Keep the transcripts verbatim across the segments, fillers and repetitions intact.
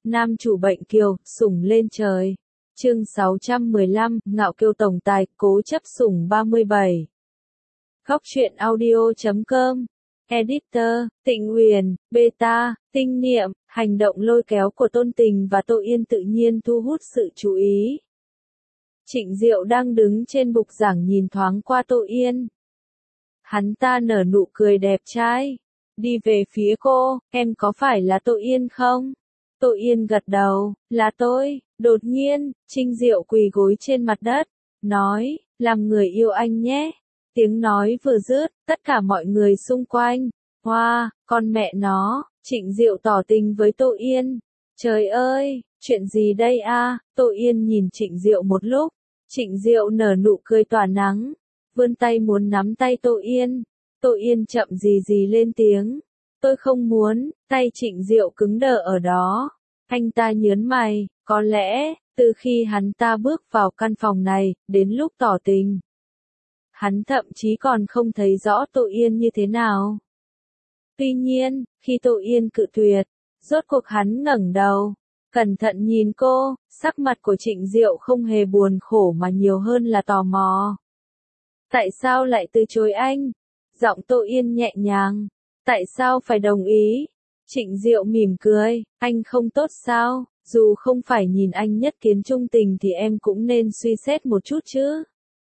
Nam chủ bệnh kiều, sủng lên trời. Chương sáu trăm mười lăm, ngạo kiều tổng tài, cố chấp sủng ba mươi bảy. Góc truyện audio chấm com. Editor, Tịnh Huyền, Beta, Tinh Niệm, hành động lôi kéo của Tôn Tình và Tô Yên tự nhiên thu hút sự chú ý. Trịnh Diệu đang đứng trên bục giảng nhìn thoáng qua Tô Yên. Hắn ta nở nụ cười đẹp trai. Đi về phía cô, em có phải là Tô Yên không? Tô Yên gật đầu, là tôi. Đột nhiên, Trịnh Diệu quỳ gối trên mặt đất, nói, làm người yêu anh nhé. Tiếng nói vừa dứt, tất cả mọi người xung quanh, hoa, wow, con mẹ nó, Trịnh Diệu tỏ tình với Tô Yên. Trời ơi, chuyện gì đây a? À? Tô Yên nhìn Trịnh Diệu một lúc, Trịnh Diệu nở nụ cười tỏa nắng, vươn tay muốn nắm tay Tô Yên. Tô Yên chậm gì gì lên tiếng, tôi không muốn, tay Trịnh Diệu cứng đờ ở đó. Anh ta nhớn mày, có lẽ, từ khi hắn ta bước vào căn phòng này, đến lúc tỏ tình, hắn thậm chí còn không thấy rõ Tô Yên như thế nào. Tuy nhiên, khi Tô Yên cự tuyệt, rốt cuộc hắn ngẩng đầu, cẩn thận nhìn cô, sắc mặt của Trịnh Diệu không hề buồn khổ mà nhiều hơn là tò mò. Tại sao lại từ chối anh? Giọng Tô Yên nhẹ nhàng. Tại sao phải đồng ý? Trịnh Diệu mỉm cười, anh không tốt sao? Dù không phải nhìn anh nhất kiến trung tình thì em cũng nên suy xét một chút chứ.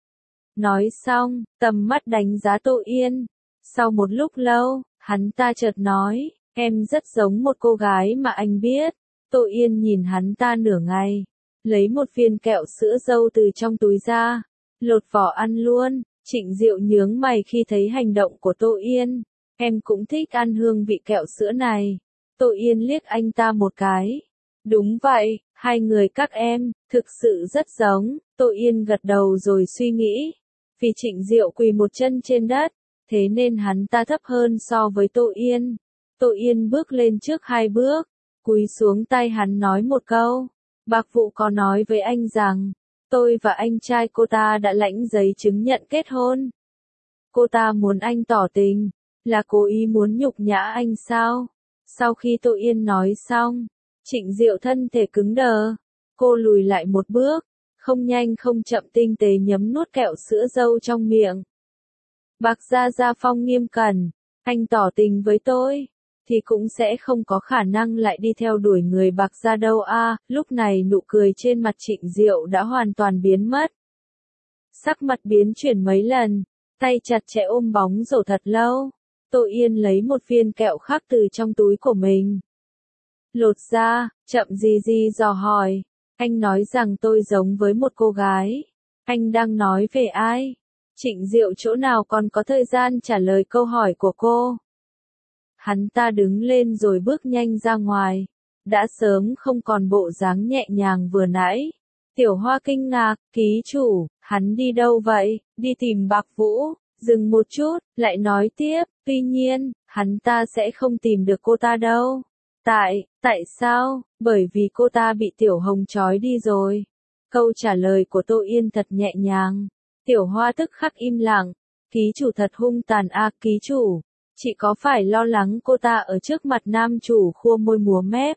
Nói xong, tầm mắt đánh giá Tô Yên. Sau một lúc lâu, hắn ta chợt nói, em rất giống một cô gái mà anh biết. Tô Yên nhìn hắn ta nửa ngày, lấy một viên kẹo sữa dâu từ trong túi ra, lột vỏ ăn luôn. Trịnh Diệu nhướng mày khi thấy hành động của Tô Yên. Em cũng thích ăn hương vị kẹo sữa này. Tô Yên liếc anh ta một cái. Đúng vậy, hai người các em, thực sự rất giống. Tô Yên gật đầu rồi suy nghĩ. Vì Trịnh Diệu quỳ một chân trên đất, thế nên hắn ta thấp hơn so với Tô Yên. Tô Yên bước lên trước hai bước, cúi xuống tay hắn nói một câu. Bạc Vụ có nói với anh rằng, tôi và anh trai cô ta đã lãnh giấy chứng nhận kết hôn. Cô ta muốn anh tỏ tình, là cố ý muốn nhục nhã anh sao? Sau khi Tô Yên nói xong, Trịnh Diệu thân thể cứng đờ, cô lùi lại một bước, không nhanh không chậm tinh tế nhấm nuốt kẹo sữa dâu trong miệng. Bạc Gia Gia Phong nghiêm cẩn, anh tỏ tình với tôi, thì cũng sẽ không có khả năng lại đi theo đuổi người Bạc Gia đâu a. À, lúc này nụ cười trên mặt Trịnh Diệu đã hoàn toàn biến mất. Sắc mặt biến chuyển mấy lần, tay chặt chẽ ôm bóng rổ thật lâu. Tô Yên lấy một viên kẹo khác từ trong túi của mình. Lột ra, chậm gì gì dò hỏi. Anh nói rằng tôi giống với một cô gái. Anh đang nói về ai? Trịnh Diệu chỗ nào còn có thời gian trả lời câu hỏi của cô. Hắn ta đứng lên rồi bước nhanh ra ngoài. Đã sớm không còn bộ dáng nhẹ nhàng vừa nãy. Tiểu Hoa kinh ngạc, ký chủ, hắn đi đâu vậy? Đi tìm Bạc Vũ. Dừng một chút, lại nói tiếp, tuy nhiên, hắn ta sẽ không tìm được cô ta đâu. Tại, tại sao? Bởi vì cô ta bị Tiểu Hồng trói đi rồi. Câu trả lời của Tô Yên thật nhẹ nhàng. Tiểu Hoa tức khắc im lặng. Ký chủ thật hung tàn a. À, ký chủ, chị có phải lo lắng cô ta ở trước mặt nam chủ khua môi múa mép,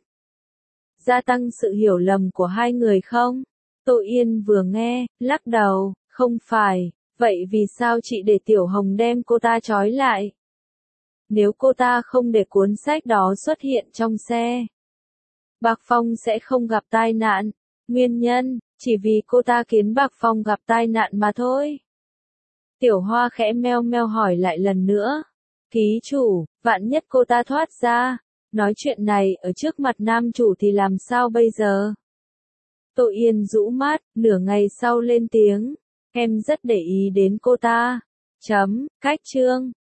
gia tăng sự hiểu lầm của hai người không? Tô Yên vừa nghe, lắc đầu, không phải. Vậy vì sao chị để Tiểu Hồng đem cô ta trói lại? Nếu cô ta không để cuốn sách đó xuất hiện trong xe, Bạc Phong sẽ không gặp tai nạn. Nguyên nhân, chỉ vì cô ta khiến Bạc Phong gặp tai nạn mà thôi. Tiểu Hoa khẽ meo meo hỏi lại lần nữa. Ký chủ, vạn nhất cô ta thoát ra, nói chuyện này ở trước mặt nam chủ thì làm sao bây giờ? Tô Yên rũ mắt, nửa ngày sau lên tiếng. Em rất để ý đến cô ta. Chấm, cách chương.